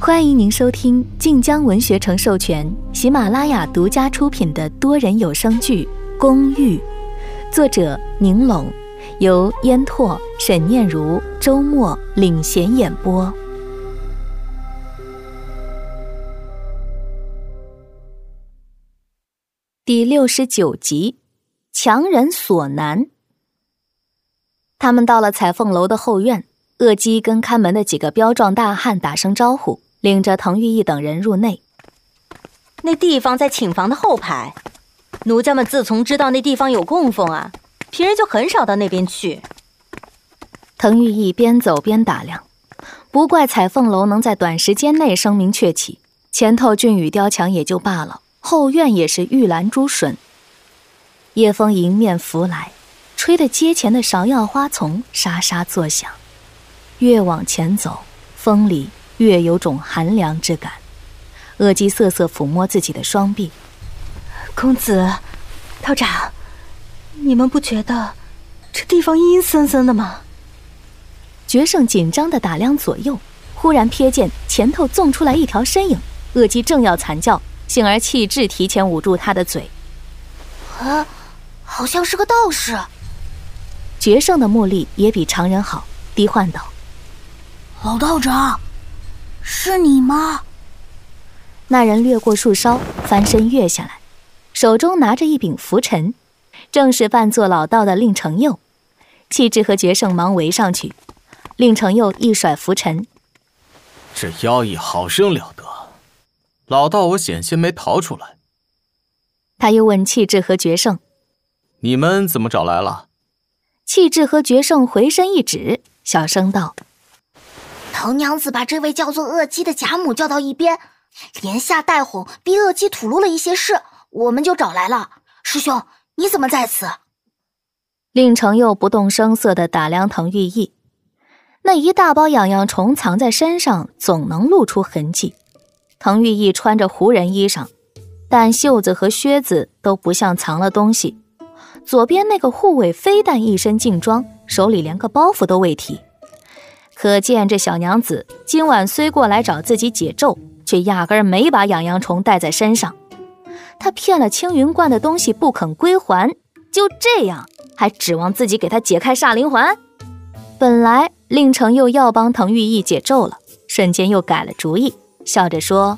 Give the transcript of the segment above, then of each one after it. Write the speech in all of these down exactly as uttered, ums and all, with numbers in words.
欢迎您收听晋江文学城授权、喜马拉雅独家出品的多人有声剧《公寓》，作者宁拢，由烟拓、沈念如、周末领衔演播。第六十九集，强人所难。他们到了彩凤楼的后院，鄂基跟看门的几个彪壮大汉打声招呼，领着滕玉义等人入内。 那地方在寝房的后排，奴家们自从知道那地方有供奉啊，平日就很少到那边去。 滕玉义边走边打量，不怪彩凤楼能在短时间内声名鹊起，前头俊宇雕墙也就罢了，后院也是玉兰珠笋。夜风迎面拂来，吹得街前的芍药花丛沙沙作响。越往前走，风里越有种寒凉之感。鄂基瑟瑟抚摸自己的双臂。 公子，道长，你们不觉得这地方阴森森的吗？ 决胜紧张地打量左右，忽然瞥见前头纵出来一条身影。鄂基正要惨叫，幸而气质提前捂住他的嘴。 啊，好像是个道士。 决胜的目力也比常人好，低唤道： 老道长，是你吗？ 那人掠过树梢，翻身跃下来，手中拿着一柄拂尘，正是扮作老道的令承佑。气质和决胜忙围上去，令承佑一甩拂尘： 这妖异好生了得，老道我险些没逃出来。 他又问气质和决胜： 你们怎么找来了？ 气质和决胜回身一指，小声道： 滕娘子把这位叫做鄂基的贾母叫到一边，连下带哄，逼鄂基吐露了一些事，我们就找来了。师兄，你怎么在此？ 令承佑不动声色地打量滕玉义，那一大包痒痒虫藏在身上，总能露出痕迹。滕玉义穿着胡人衣裳，但袖子和靴子都不像藏了东西。左边那个护卫非但一身劲装，手里连个包袱都未提，可见这小娘子今晚虽过来找自己解咒，却压根儿没把痒痒虫带在身上。她骗了青云观的东西不肯归还，就这样还指望自己给她解开煞灵环？本来令承佑要帮滕玉义解咒了，瞬间又改了主意，笑着说：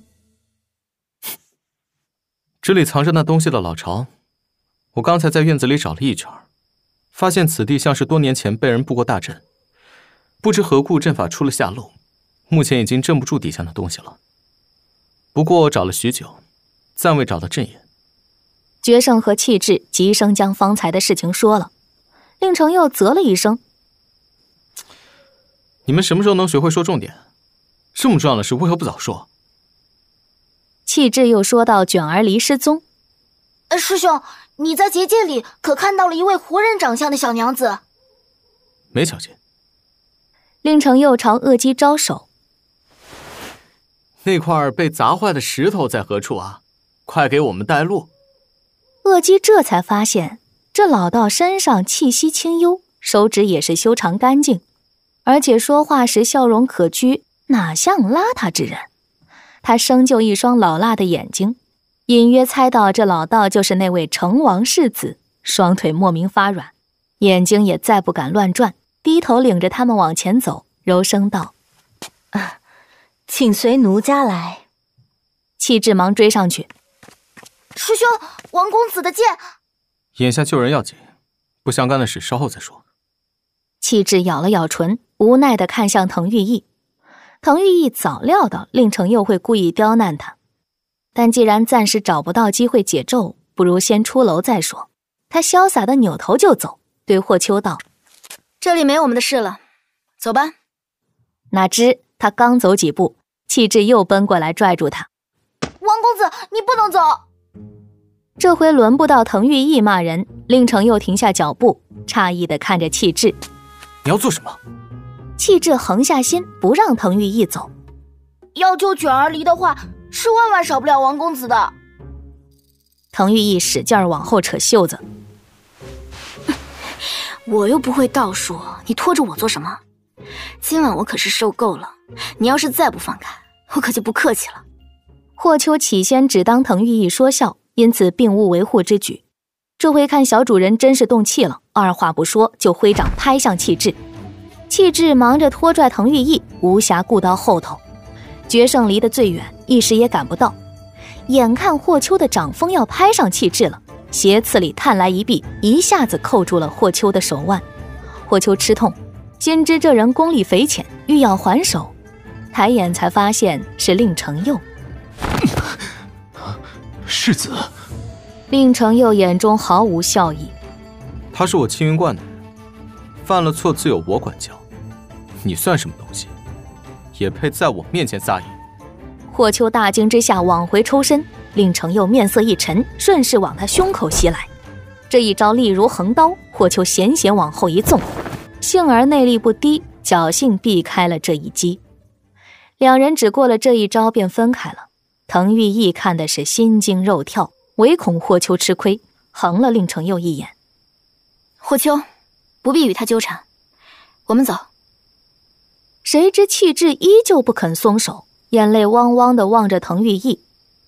这里藏着那东西的老巢，我刚才在院子里找了一圈，发现此地像是多年前被人布过大阵，不知何故阵法出了下漏，目前已经镇不住底下那东西了。不过找了许久，暂未找到阵眼。 决胜和气质急声将方才的事情说了，令承佑啧了一声： 你们什么时候能学会说重点？这么重要的事为何不早说？ 气质又说到卷儿离失踪。 呃，师兄，你在结界里可看到了一位胡人长相的小娘子？ 没瞧见。 令承佑朝鄂基招手： 那块被砸坏的石头在何处啊？快给我们带路。 鄂基这才发现，这老道身上气息清幽，手指也是修长干净，而且说话时笑容可掬，哪像邋遢之人。他生就一双老辣的眼睛，隐约猜到这老道就是那位成王世子，双腿莫名发软，眼睛也再不敢乱转，低头领着他们往前走，柔声道： 啊，请随奴家来。 气质忙追上去： 师兄，王公子的剑。 眼下救人要紧，不相干的事稍后再说。 气质咬了咬唇，无奈地看向滕玉义。滕玉义早料到令承佑会故意刁难他，但既然暂时找不到机会解咒，不如先出楼再说。他潇洒地扭头就走，对霍秋道： 这里没我们的事了，走吧。 哪知他刚走几步，气质又奔过来拽住他： 王公子，你不能走。 这回轮不到滕玉义骂人，令承佑停下脚步，诧异地看着气质： 你要做什么？ 气质横下心，不让滕玉义走。 要救卷儿离的话，是万万少不了王公子的。 滕玉义使劲往后扯袖子： 我又不会道术，你拖着我做什么？今晚我可是受够了，你要是再不放开， 我可就不客气了。 霍秋起先只当滕玉义说笑，因此并无维护之举。这回看小主人真是动气了，二话不说就挥掌拍向气质。气质忙着拖拽滕玉义，无暇顾到后头。决胜离得最远，一时也赶不到。眼看霍秋的掌风要拍上气质了，斜刺里探来一臂，一下子扣住了霍秋的手腕。霍秋吃痛，心知这人功力匪浅，欲要还手，抬眼才发现是令承佑。 世子。 令承佑眼中毫无笑意。 他是我青云观的人，犯了错自有我管教。你算什么东西，也配在我面前撒野？ 霍秋大惊之下往回抽身，令承佑面色一沉，顺势往他胸口袭来。这一招力如横刀，霍秋险险往后一纵，幸而内力不低，侥幸避开了这一击。两人只过了这一招便分开了。滕玉义看的是心惊肉跳，唯恐霍秋吃亏，横了令承佑一眼。 霍秋，不必与他纠缠，我们走。 谁知气质依旧不肯松手，眼泪汪汪地望着滕玉义。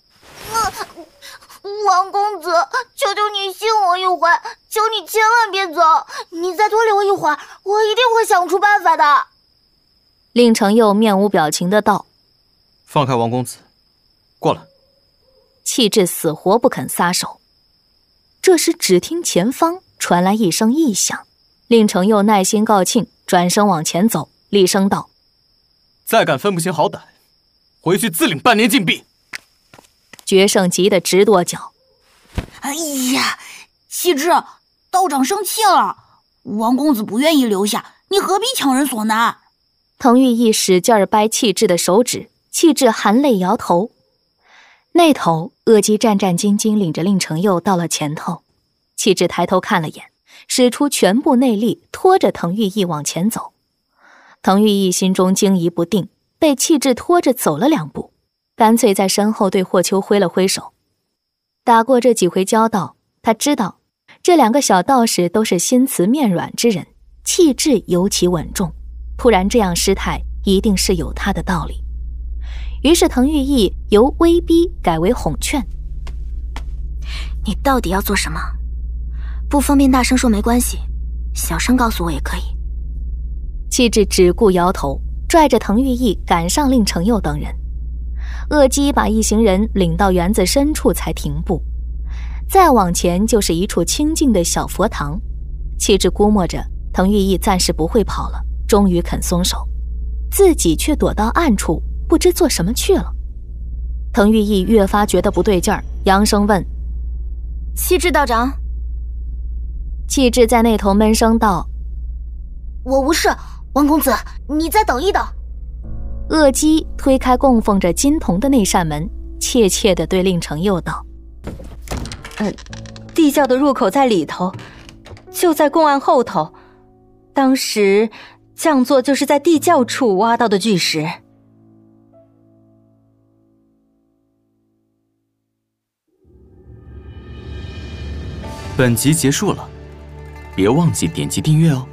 王公子，求求你信我一回，求你千万别走，你再多留一会儿，我一定会想出办法的。 令承佑面无表情地道： 放开王公子，过来。 气质死活不肯撒手。这时只听前方传来一声异响，令承佑耐心告罄，转身往前走，厉声道： 再敢分不清好歹，回去自领半年禁闭。 决胜急得直跺脚。 哎呀，气质，道长生气了，王公子不愿意留下，你何必强人所难？ 滕玉义使劲掰气质的手指，气质含泪摇头。那头恶姬战战兢兢领着令承佑到了前头，气质抬头看了眼，使出全部内力拖着滕玉义往前走。滕玉义心中惊疑不定，被气质拖着走了两步，干脆在身后对霍秋挥了挥手。打过这几回交道，他知道这两个小道士都是心慈面软之人，气质尤其稳重，突然这样失态，一定是有他的道理。于是滕玉义由威逼改为哄劝： 你到底要做什么？不方便大声说没关系，小声告诉我也可以。 气质只顾摇头，拽着滕玉义赶上令承佑等人。恶姬把一行人领到园子深处才停步，再往前就是一处清静的小佛堂。气质估摸着滕玉义暂时不会跑了，终于肯松手，自己却躲到暗处，不知做什么去了。滕玉义越发觉得不对劲儿，扬声问： 气质道长？ 气质在那头闷声道： 我无事，王公子，你再等一等。 恶姬推开供奉着金铜的那扇门，怯怯地对令承佑道： 嗯，地窖的入口在里头，就在供案后头。当时匠作就是在地窖处挖到的巨石。 本集结束了，别忘记点击订阅哦。